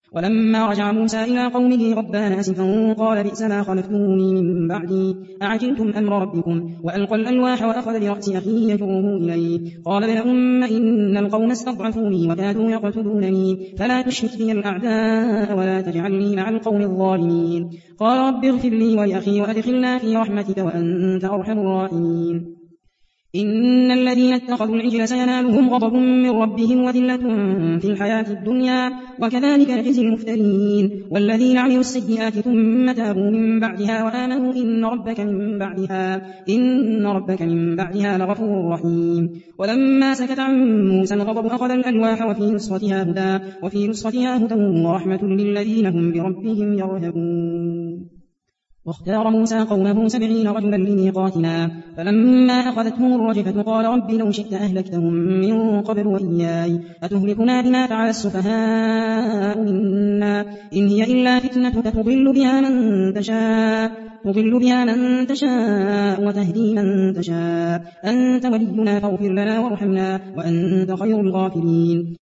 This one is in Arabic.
ولما رجع موسى إلى قومه غضبان أسفا قال بئس ما خلفتموني من بعدي أعجلتم أمر ربكم وألقى الألواح وأخذ برأس أخيه يجره إليه قال ابن أم إن القوم استضعفوني وكادوا يقتلونني فلا تشرك بي الأعداء ولا تجعلني مع القوم الظالمين قال رب اغفر لي ولأخي وأدخلنا في رحمتك وأنت أرحم الراحمين إن الذين اتخذوا العجل سينالهم غضب من ربهم وذلة في الحياة الدنيا وكذلك نجزي المفترين والذين عملوا السيئات ثم تابوا من بعدها وآمنوا إن ربك من بعدها لغفور رحيم ولما سكت عن موسى الغضب أخذ الألواح وفي نسختها هدى ورحمة للذين هم بربهم يرهبون واختار موسى قومه 70 رجلا لميقاتنا فلما أخذتهم الرجفة قال رب لو شئت أهلكتهم من قبل وإياي أتهلكنا بما فعل السفهاء منا إن هي إلا فتنتك تضل بها من تشاء وتهدي من تشاء أنت ولينا فاغفر لنا وارحمنا وأنت خير الغافرين